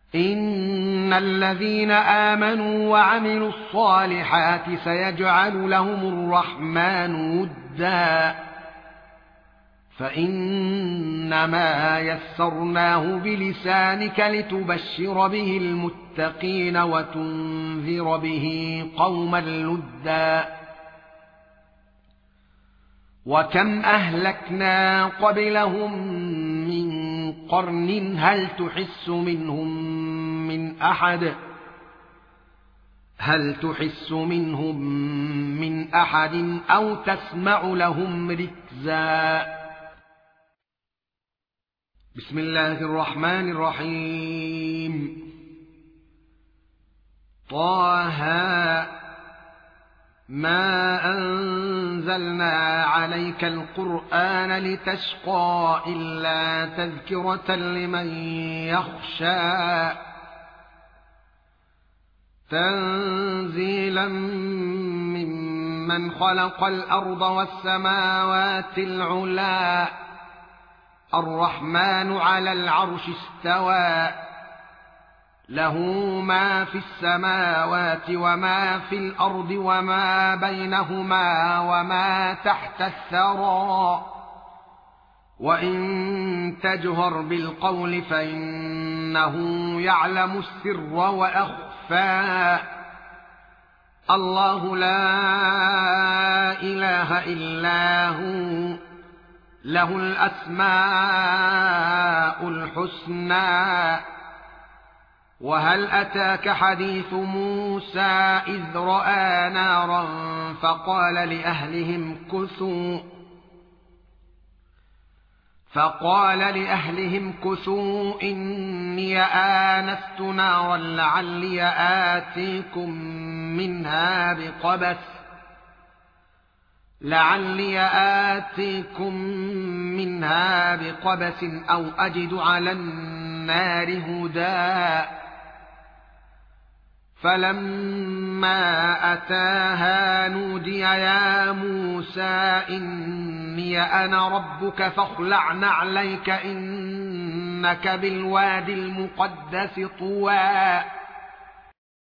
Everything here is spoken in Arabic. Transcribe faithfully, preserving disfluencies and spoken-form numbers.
إن الذين آمنوا وعملوا الصالحات سيجعل لهم الرحمن ودا فإنما يسرناه بلسانك لتبشر به المتقين وتنذر به قوما لدا وكم أهلكنا قبلهم من قرن هل تحس منهم من أحد هل تحس منهم من أحد أو تسمع لهم ركزا بسم الله الرحمن الرحيم طه ما أنزلنا عليك القرآن لتشقى إلا تذكرة لمن يخشى تنزيلا ممن خلق الأرض والسماوات العلى الرحمن على العرش استوى له ما في السماوات وما في الأرض وما بينهما وما تحت الثرى وإن تجهر بالقول فإنه يعلم السر وأخفى الله لا إله إلا هو له الأسماء الحسنى وهل أتاك حديث موسى إذ رأى نارا فقال لأهلهم كثوا فقال لأهلهم كثوا إني آنست نارا لعلي آتيكم منها بقبس لعلي آتيكم منها بقبس أو أجد على النار هدى فلما أتاها نودي يا موسى إني أنا ربك فاخلع نعليك إنك بالوادي المقدس طوى